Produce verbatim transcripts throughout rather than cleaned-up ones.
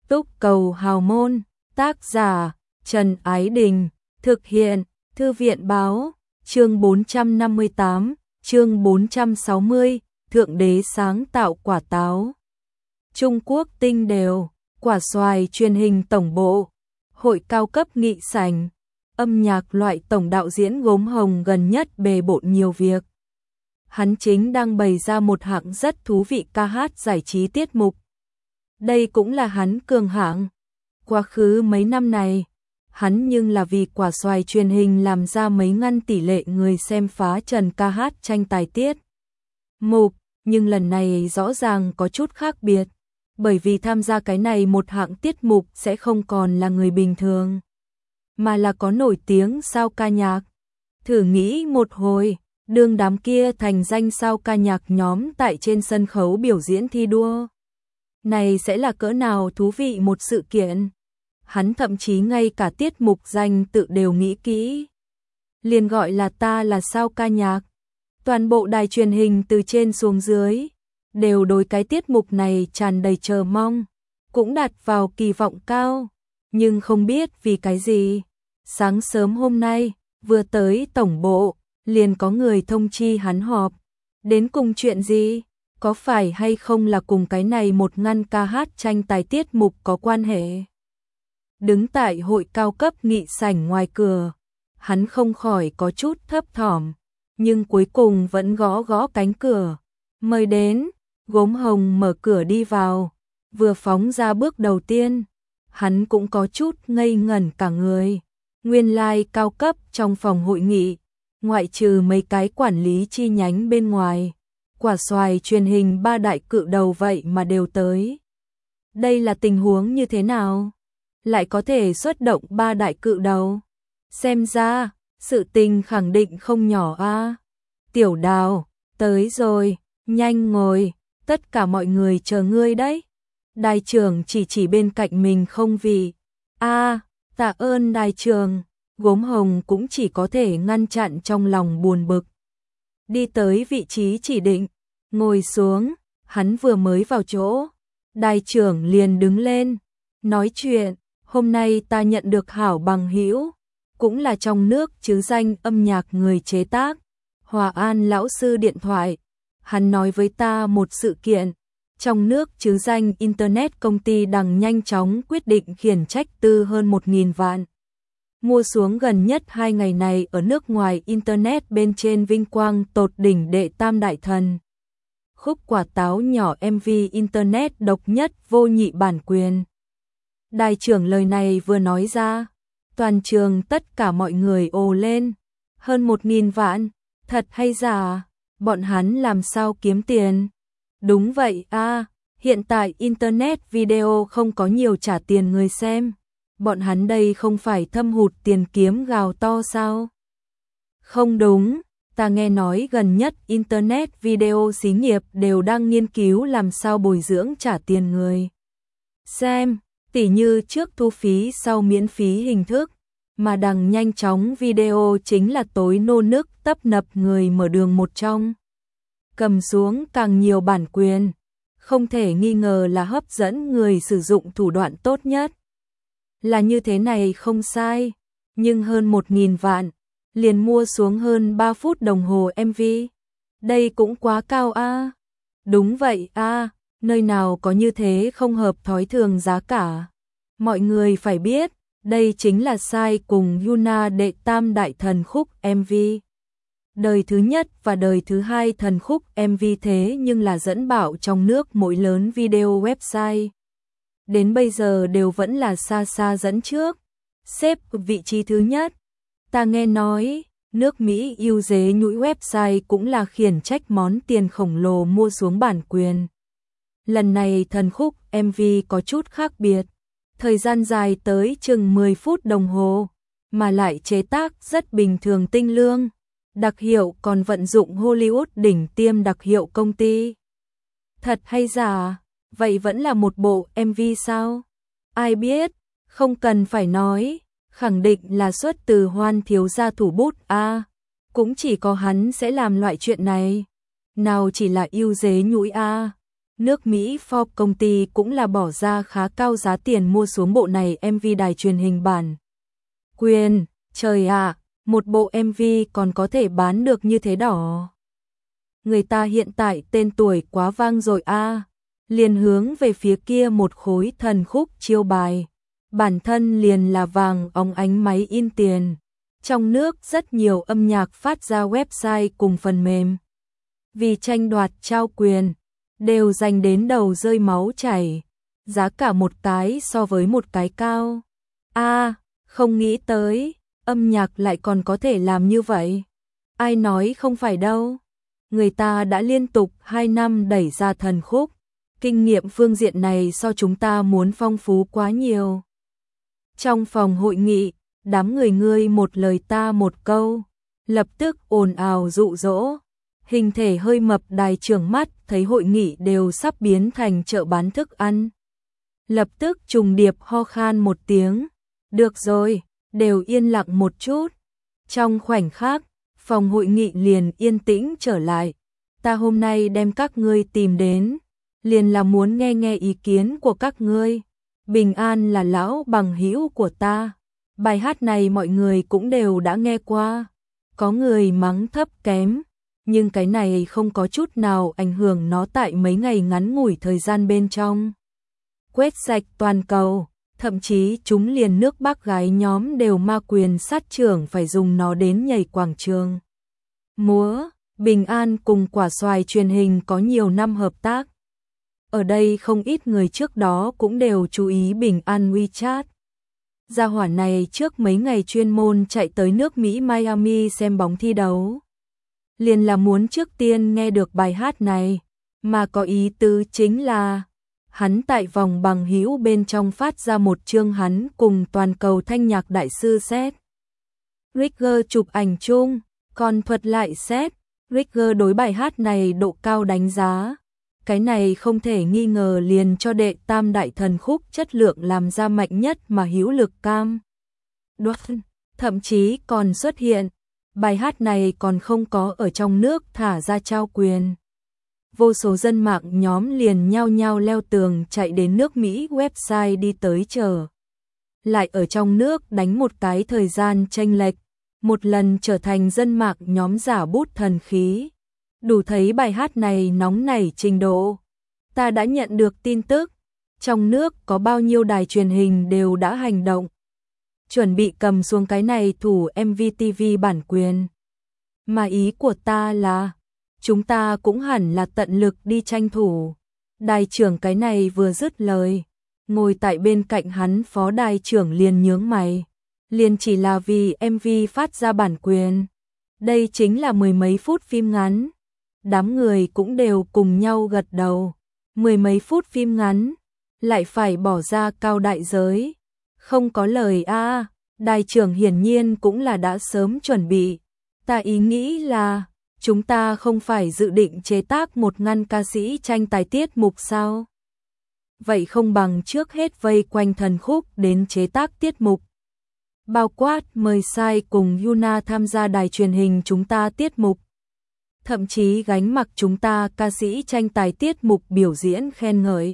Túc Cầu Hào Môn, tác giả Trần Ái Đình, thực hiện Thư viện Báo, chương bốn trăm năm mươi tám, chương bốn trăm sáu mươi, Thượng Đế sáng tạo quả táo. Trung Quốc tinh đều, quả xoài truyền hình tổng bộ, hội cao cấp nghị sảnh, âm nhạc loại tổng đạo diễn Gốm Hồng gần nhất bề bộn nhiều việc. Hắn chính đang bày ra một hạng rất thú vị ca hát giải trí tiết mục. Đây cũng là hắn cường hạng. Quá khứ mấy năm này, hắn nhưng là vì quả xoài truyền hình làm ra mấy ngăn tỷ lệ người xem phá trần ca hát tranh tài tiết mục, nhưng lần này rõ ràng có chút khác biệt, bởi vì tham gia cái này một hạng tiết mục sẽ không còn là người bình thường, mà là có nổi tiếng sao ca nhạc. Thử nghĩ một hồi, đương đám kia thành danh sao ca nhạc nhóm tại trên sân khấu biểu diễn thi đua. Này sẽ là cỡ nào thú vị một sự kiện. Hắn thậm chí ngay cả tiết mục danh tự đều nghĩ kỹ. Liền gọi là Ta Là Sao Ca Nhạc. Toàn bộ đài truyền hình từ trên xuống dưới đều đối cái tiết mục này tràn đầy chờ mong, cũng đặt vào kỳ vọng cao, nhưng không biết vì cái gì. Sáng sớm hôm nay, vừa tới tổng bộ, liền có người thông chi hắn họp. Đến cùng chuyện gì? Có phải hay không là cùng cái này một ngăn ca hát tranh tài tiết mục có quan hệ? Đứng tại hội cao cấp nghị sảnh ngoài cửa, hắn không khỏi có chút thấp thỏm, nhưng cuối cùng vẫn gõ gõ cánh cửa. Mời đến. Gốm Hồng mở cửa đi vào, vừa phóng ra bước đầu tiên, hắn cũng có chút ngây ngẩn cả người. Nguyên lai like cao cấp trong phòng hội nghị, ngoại trừ mấy cái quản lý chi nhánh bên ngoài, quả xoài truyền hình ba đại cự đầu vậy mà đều tới. Đây là tình huống như thế nào? Lại có thể xuất động ba đại cự đầu? Xem ra, sự tình khẳng định không nhỏ a. Tiểu Đào, tới rồi, nhanh ngồi, tất cả mọi người chờ ngươi đấy. Đài trưởng chỉ chỉ bên cạnh mình không vì. A, tạ ơn đài trưởng. Gốm Hồng cũng chỉ có thể ngăn chặn trong lòng buồn bực. Đi tới vị trí chỉ định, ngồi xuống, hắn vừa mới vào chỗ, đài trưởng liền đứng lên, nói chuyện. Hôm nay ta nhận được hảo bằng hữu, cũng là trong nước chứ danh âm nhạc người chế tác, Hòa An lão sư điện thoại. Hắn nói với ta một sự kiện, trong nước chứ danh Internet công ty đang nhanh chóng quyết định khiển trách tư hơn một nghìn vạn. Mua xuống gần nhất hai ngày này ở nước ngoài Internet bên trên vinh quang tột đỉnh đệ tam đại thần. Khúc quả táo nhỏ em vê Internet độc nhất vô nhị bản quyền. Đài trưởng lời này vừa nói ra, toàn trường tất cả mọi người ồ lên. Hơn một nghìn vạn, thật hay giả? Bọn hắn làm sao kiếm tiền? Đúng vậy a, hiện tại Internet video không có nhiều trả tiền người xem. Bọn hắn đây không phải thâm hụt tiền kiếm gào to sao? Không đúng, ta nghe nói gần nhất Internet video xí nghiệp đều đang nghiên cứu làm sao bồi dưỡng trả tiền người xem, tỉ như trước thu phí sau miễn phí hình thức, mà đằng nhanh chóng video chính là tối nô nức tấp nập người mở đường một trong. Cầm xuống càng nhiều bản quyền, không thể nghi ngờ là hấp dẫn người sử dụng thủ đoạn tốt nhất. Là như thế này không sai, nhưng hơn một nghìn vạn, liền mua xuống hơn ba phút đồng hồ em vê. Đây cũng quá cao a. Đúng vậy a, nơi nào có như thế không hợp thói thường giá cả. Mọi người phải biết, đây chính là sai cùng Yuna đệ tam đại thần khúc em vê. Đời thứ nhất và đời thứ hai thần khúc em vê thế nhưng là dẫn bạo trong nước mỗi lớn video website. Đến bây giờ đều vẫn là xa xa dẫn trước, xếp vị trí thứ nhất. Ta nghe nói, nước Mỹ yêu dế nhũi website cũng là khiển trách món tiền khổng lồ mua xuống bản quyền. Lần này thần khúc em vê có chút khác biệt, thời gian dài tới chừng mười phút đồng hồ, mà lại chế tác rất bình thường tinh lương. Đặc hiệu còn vận dụng Hollywood đỉnh tiêm đặc hiệu công ty. Thật hay giả? Vậy vẫn là một bộ em vê sao? Ai biết, không cần phải nói, khẳng định là xuất từ Hoan thiếu gia thủ bút a, à, cũng chỉ có hắn sẽ làm loại chuyện này. Nào chỉ là yêu dế nhũi a, à, Nước Mỹ Forbes công ty cũng là bỏ ra khá cao giá tiền mua xuống bộ này em vê đài truyền hình bản quyền. Trời ạ, một bộ em vê còn có thể bán được như thế đỏ. Người ta hiện tại tên tuổi quá vang rồi a. À. Liền hướng về phía kia một khối thần khúc chiêu bài. Bản thân liền là vàng óng ánh máy in tiền. Trong nước rất nhiều âm nhạc phát ra website cùng phần mềm. Vì tranh đoạt trao quyền, đều dành đến đầu rơi máu chảy. Giá cả một cái so với một cái cao. A, à, không nghĩ tới, âm nhạc lại còn có thể làm như vậy. Ai nói không phải đâu. Người ta đã liên tục hai năm đẩy ra thần khúc. Kinh nghiệm phương diện này so chúng ta muốn phong phú quá nhiều. Trong phòng hội nghị, đám người ngươi một lời ta một câu, lập tức ồn ào dụ dỗ. Hình thể hơi mập đài trưởng mắt thấy hội nghị đều sắp biến thành chợ bán thức ăn. Lập tức trùng điệp ho khan một tiếng. Được rồi, đều yên lặng một chút. Trong khoảnh khắc, phòng hội nghị liền yên tĩnh trở lại. Ta hôm nay đem các ngươi tìm đến, liền là muốn nghe nghe ý kiến của các ngươi. Bình An là lão bằng hữu của ta. Bài hát này mọi người cũng đều đã nghe qua. Có người mắng thấp kém, nhưng cái này không có chút nào ảnh hưởng nó tại mấy ngày ngắn ngủi thời gian bên trong. Quét sạch toàn cầu, thậm chí chúng liền nước bác gái nhóm đều ma quyền sát trưởng phải dùng nó đến nhảy quảng trường. Múa, Bình An cùng Quả Xoài truyền hình có nhiều năm hợp tác. Ở đây không ít người trước đó cũng đều chú ý Bình An WeChat. Gia hỏa này trước mấy ngày chuyên môn chạy tới nước Mỹ Miami xem bóng thi đấu. Liền là muốn trước tiên nghe được bài hát này, mà có ý tứ chính là hắn tại vòng bằng hữu bên trong phát ra một chương hắn cùng toàn cầu thanh nhạc đại sư Seth Rigger chụp ảnh chung, còn thuật lại Seth Rigger đối bài hát này độ cao đánh giá. Cái này không thể nghi ngờ liền cho đệ tam đại thần khúc chất lượng làm ra mạnh nhất mà hữu lực cam đoan, thậm chí còn xuất hiện. Bài hát này còn không có ở trong nước thả ra trao quyền. Vô số dân mạng nhóm liền nhao nhao leo tường chạy đến nước Mỹ website đi tới chờ. Lại ở trong nước đánh một cái thời gian chênh lệch, một lần trở thành dân mạng nhóm giả bút thần khí. Đủ thấy bài hát này nóng nảy trình độ. Ta đã nhận được tin tức, trong nước có bao nhiêu đài truyền hình đều đã hành động. Chuẩn bị cầm xuống cái này thủ em vê tê vê bản quyền. Mà ý của ta là, chúng ta cũng hẳn là tận lực đi tranh thủ. Đài trưởng cái này vừa dứt lời, ngồi tại bên cạnh hắn phó đài trưởng liền nhướng mày. Liền chỉ là vì em vê phát ra bản quyền. Đây chính là mười mấy phút phim ngắn. Đám người cũng đều cùng nhau gật đầu. Mười mấy phút phim ngắn, lại phải bỏ ra cao đại giới. Không có lời a. À, đài trưởng hiển nhiên cũng là đã sớm chuẩn bị. Ta ý nghĩ là, chúng ta không phải dự định chế tác một ngăn ca sĩ tranh tài tiết mục sao? Vậy không bằng trước hết vây quanh thần khúc đến chế tác tiết mục. Bao quát mời Sai cùng Yuna tham gia đài truyền hình chúng ta tiết mục. Thậm chí gánh mặc chúng ta ca sĩ tranh tài tiết mục biểu diễn khen ngợi.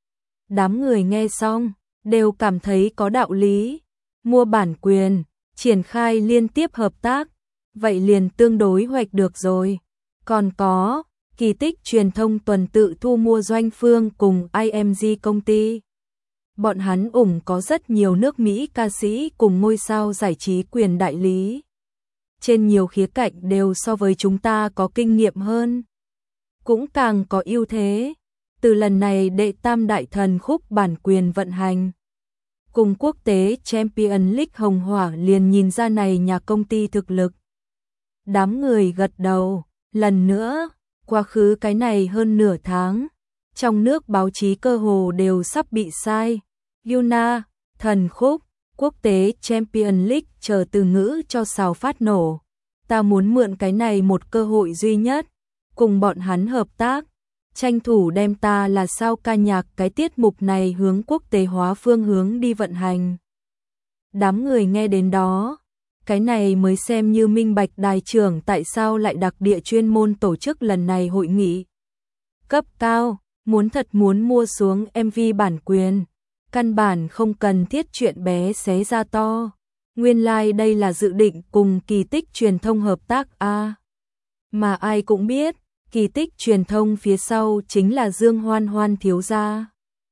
Đám người nghe xong, đều cảm thấy có đạo lý. Mua bản quyền, triển khai liên tiếp hợp tác, vậy liền tương đối hoạch được rồi. Còn có, kỳ tích truyền thông tuần tự thu mua Doanh Phương cùng i em giê công ty. Bọn hắn ủng có rất nhiều nước Mỹ ca sĩ cùng ngôi sao giải trí quyền đại lý. Trên nhiều khía cạnh đều so với chúng ta có kinh nghiệm hơn. Cũng càng có ưu thế. Từ lần này đệ tam đại thần khúc bản quyền vận hành. Cùng quốc tế Champion League Hồng Hỏa liền nhìn ra này nhà công ty thực lực. Đám người gật đầu, lần nữa, quá khứ cái này hơn nửa tháng. Trong nước báo chí cơ hồ đều sắp bị sai. Yuna, thần khúc, quốc tế Champion League chờ từ ngữ cho xào phát nổ. Ta muốn mượn cái này một cơ hội duy nhất, cùng bọn hắn hợp tác, tranh thủ đem ta là sao ca nhạc cái tiết mục này hướng quốc tế hóa phương hướng đi vận hành. Đám người nghe đến đó, cái này mới xem như minh bạch đài trưởng tại sao lại đặc địa chuyên môn tổ chức lần này hội nghị cấp cao. Muốn thật muốn mua xuống em vê bản quyền, căn bản không cần thiết chuyện bé xé ra to. Nguyên lai like đây là dự định cùng Kỳ Tích truyền thông hợp tác a. À. Mà ai cũng biết, Kỳ Tích truyền thông phía sau chính là Dương Hoan Hoan thiếu gia.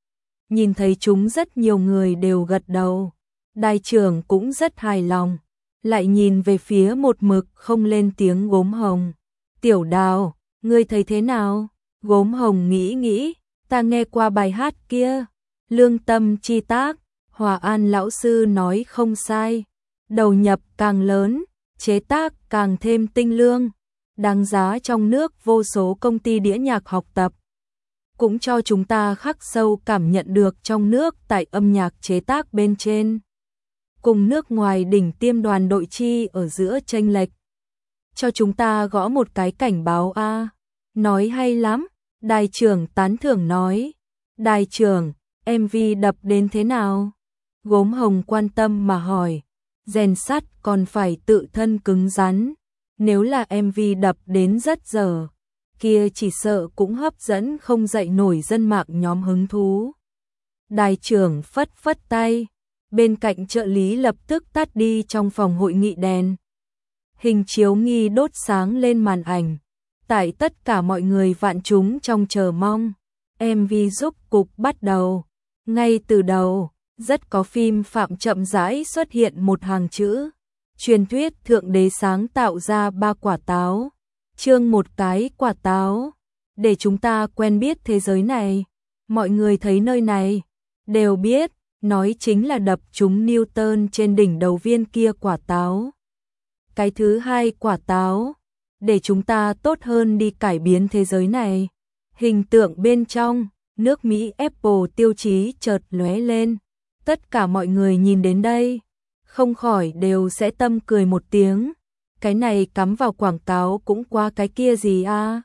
Nhìn thấy chúng rất nhiều người đều gật đầu, Đài trưởng cũng rất hài lòng, lại nhìn về phía một mực không lên tiếng Gốm Hồng. Tiểu Đào, ngươi thấy thế nào? Gốm Hồng nghĩ nghĩ, ta nghe qua bài hát kia, lương tâm chi tác, Hòa An lão sư nói không sai, đầu nhập càng lớn, chế tác càng thêm tinh lương, đáng giá trong nước vô số công ty đĩa nhạc học tập. Cũng cho chúng ta khắc sâu cảm nhận được trong nước tại âm nhạc chế tác bên trên, cùng nước ngoài đỉnh tiêm đoàn đội chi ở giữa chênh lệch. Cho chúng ta gõ một cái cảnh báo a. À. Nói hay lắm, Đài trưởng tán thưởng nói. Đài trưởng, em vê đập đến thế nào? Gốm Hồng quan tâm mà hỏi. Rèn sắt còn phải tự thân cứng rắn, nếu là em vê đập đến rất dở, kia chỉ sợ cũng hấp dẫn không dậy nổi dân mạng nhóm hứng thú. Đài trưởng phất phất tay, bên cạnh trợ lý lập tức tắt đi trong phòng hội nghị đèn. Hình chiếu nghi đốt sáng lên màn ảnh, tại tất cả mọi người vạn chúng trong chờ mong, em vê giúp cục bắt đầu. Ngay từ đầu, rất có phim phạm chậm rãi xuất hiện một hàng chữ. Truyền thuyết Thượng Đế sáng tạo ra ba quả táo, chương một cái quả táo, để chúng ta quen biết thế giới này. Mọi người thấy nơi này, đều biết, nói chính là đập trúng Newton trên đỉnh đầu viên kia quả táo. Cái thứ hai quả táo, để chúng ta tốt hơn đi cải biến thế giới này. Hình tượng bên trong, nước Mỹ Apple tiêu chí chợt lóe lên. Tất cả mọi người nhìn đến đây, không khỏi đều sẽ tâm cười một tiếng. Cái này cắm vào quảng cáo cũng qua cái kia gì à.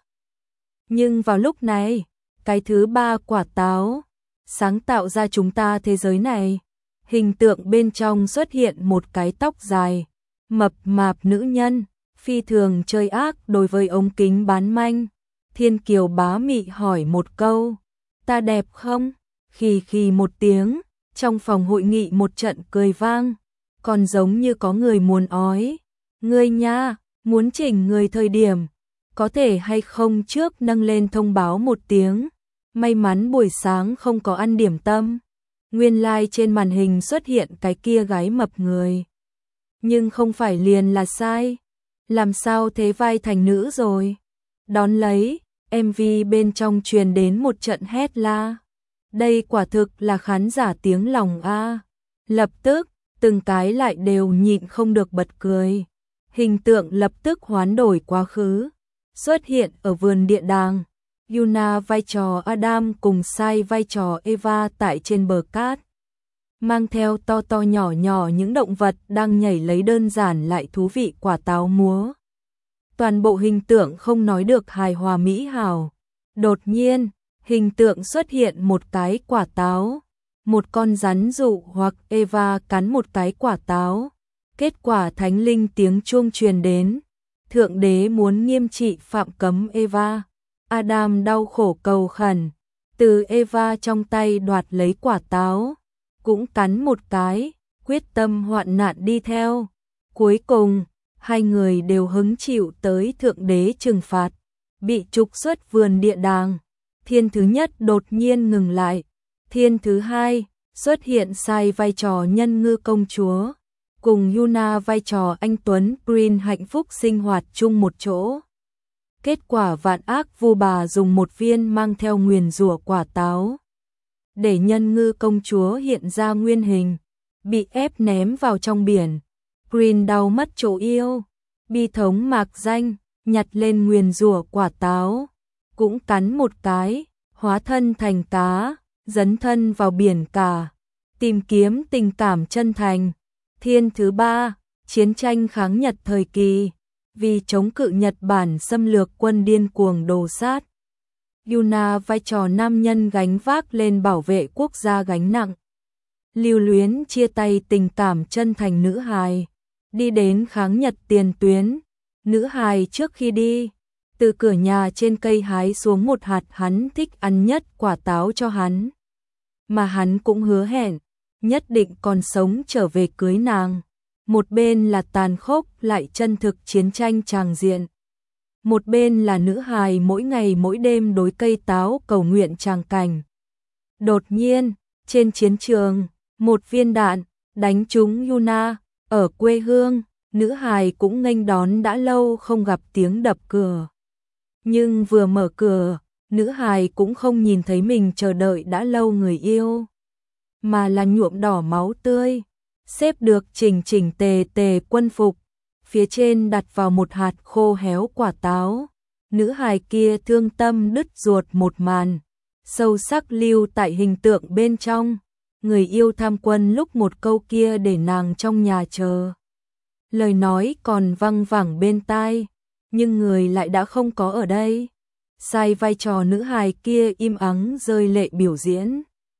Nhưng vào lúc này, cái thứ ba quả táo, sáng tạo ra chúng ta thế giới này. Hình tượng bên trong xuất hiện một cái tóc dài, mập mạp nữ nhân, phi thường chơi ác đối với ống kính bán manh. Thiên Kiều bá mị hỏi một câu, ta đẹp không? Khì khì một tiếng, trong phòng hội nghị một trận cười vang, còn giống như có người muốn ói. Ngươi nha, muốn chỉnh người thời điểm, có thể hay không trước nâng lên thông báo một tiếng. May mắn buổi sáng không có ăn điểm tâm. Nguyên lai like trên màn hình xuất hiện cái kia gái mập người. Nhưng không phải liền là sai. Làm sao thế vai thành nữ rồi? Đón lấy, em vê bên trong truyền đến một trận hét la. Đây quả thực là khán giả tiếng lòng a. Lập tức, từng cái lại đều nhịn không được bật cười. Hình tượng lập tức hoán đổi quá khứ, xuất hiện ở vườn địa đàng. Yuna vai trò Adam cùng Sai vai trò Eva tại trên bờ cát, mang theo to to nhỏ nhỏ những động vật đang nhảy lấy đơn giản lại thú vị quả táo múa. Toàn bộ hình tượng không nói được hài hòa mỹ hảo. Đột nhiên, hình tượng xuất hiện một cái quả táo, một con rắn dụ hoặc Eva cắn một cái quả táo. Kết quả thánh linh tiếng chuông truyền đến, Thượng Đế muốn nghiêm trị phạm cấm Eva. Adam đau khổ cầu khẩn, từ Eva trong tay đoạt lấy quả táo, cũng cắn một cái, quyết tâm hoạn nạn đi theo. Cuối cùng, hai người đều hứng chịu tới Thượng Đế trừng phạt, bị trục xuất vườn địa đàng. Thiên thứ nhất đột nhiên ngừng lại, thiên thứ hai xuất hiện Sai vai trò nhân ngư công chúa, cùng Yuna vai trò anh Tuấn Prince hạnh phúc sinh hoạt chung một chỗ. Kết quả vạn ác vu bà dùng một viên mang theo nguyền rủa quả táo, để nhân ngư công chúa hiện ra nguyên hình, bị ép ném vào trong biển. Prince đau mất chỗ yêu, bi thống mạc danh, nhặt lên nguyền rủa quả táo, cũng cắn một cái, hóa thân thành cá, dấn thân vào biển cả, tìm kiếm tình cảm chân thành. Thiên thứ ba, chiến tranh kháng Nhật thời kỳ, vì chống cự Nhật Bản xâm lược quân điên cuồng đồ sát. Yuna vai trò nam nhân gánh vác lên bảo vệ quốc gia gánh nặng. Lưu luyến chia tay tình cảm chân thành nữ hài, đi đến kháng Nhật tiền tuyến. Nữ hài trước khi đi, từ cửa nhà trên cây hái xuống một hạt hắn thích ăn nhất quả táo cho hắn. Mà hắn cũng hứa hẹn, nhất định còn sống trở về cưới nàng. Một bên là tàn khốc lại chân thực chiến tranh tràng diện. Một bên là nữ hài mỗi ngày mỗi đêm đối cây táo cầu nguyện tràng cảnh. Đột nhiên, trên chiến trường, một viên đạn đánh trúng Yuna, ở quê hương, nữ hài cũng nghênh đón đã lâu không gặp tiếng đập cửa. Nhưng vừa mở cửa, nữ hài cũng không nhìn thấy mình chờ đợi đã lâu người yêu, mà là nhuộm đỏ máu tươi, xếp được chỉnh chỉnh tề tề quân phục, phía trên đặt vào một hạt khô héo quả táo. Nữ hài kia thương tâm đứt ruột một màn, sâu sắc lưu tại hình tượng bên trong. Người yêu tham quân lúc một câu kia để nàng trong nhà chờ. Lời nói còn văng vẳng bên tai, nhưng người lại đã không có ở đây. Sai vai trò nữ hài kia im ắng rơi lệ biểu diễn.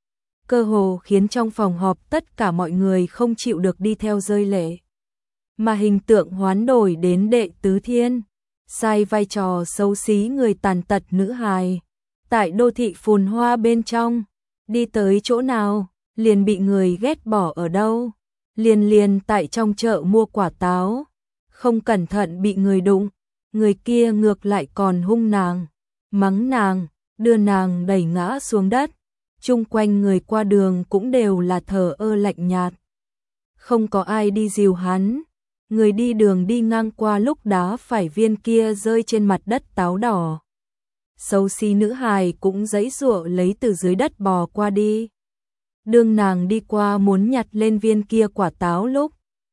Cơ hồ khiến trong phòng họp tất cả mọi người không chịu được đi theo rơi lệ. Mà hình tượng hoán đổi đến Đệ Tứ Thiên, sai vai trò xấu xí người tàn tật nữ hài. Tại đô thị phồn hoa bên trong, đi tới chỗ nào, liền bị người ghét bỏ ở đâu. Liền liền tại trong chợ mua quả táo, không cẩn thận bị người đụng, người kia ngược lại còn hung nàng, mắng nàng, đưa nàng đẩy ngã xuống đất. Chung quanh người qua đường cũng đều là thờ ơ lạnh nhạt. Không có ai đi dìu hắn. Người đi đường đi ngang qua lúc đá phải viên kia rơi trên mặt đất táo đỏ. Xấu xí nữ hài cũng giãy giụa lấy từ dưới đất bò qua đi. Đương nàng đi qua muốn nhặt lên viên kia quả táo lúc,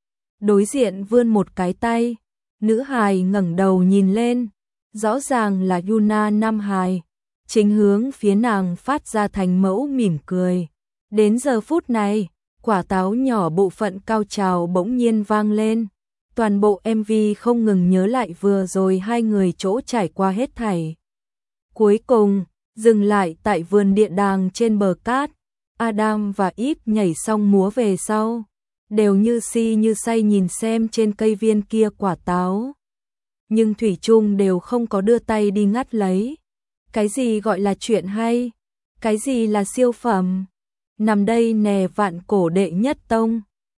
đối diện vươn một cái tay, nữ hài ngẩng đầu nhìn lên, rõ ràng là Yuna Nam hài, chính hướng phía nàng phát ra thành mẫu mỉm cười. Đến giờ phút này, quả táo nhỏ bộ phận cao trào bỗng nhiên vang lên. Toàn bộ em vê không ngừng nhớ lại vừa rồi hai người chỗ trải qua hết thảy. Cuối cùng, dừng lại tại vườn địa đàng trên bờ cát. Adam và Eve nhảy xong múa về sau, đều như si như say nhìn xem trên cây viên kia quả táo. Nhưng thủy chung đều không có đưa tay đi ngắt lấy. Cái gì gọi là chuyện hay? Cái gì là siêu phẩm? Nằm đây nè vạn cổ đệ nhất tông.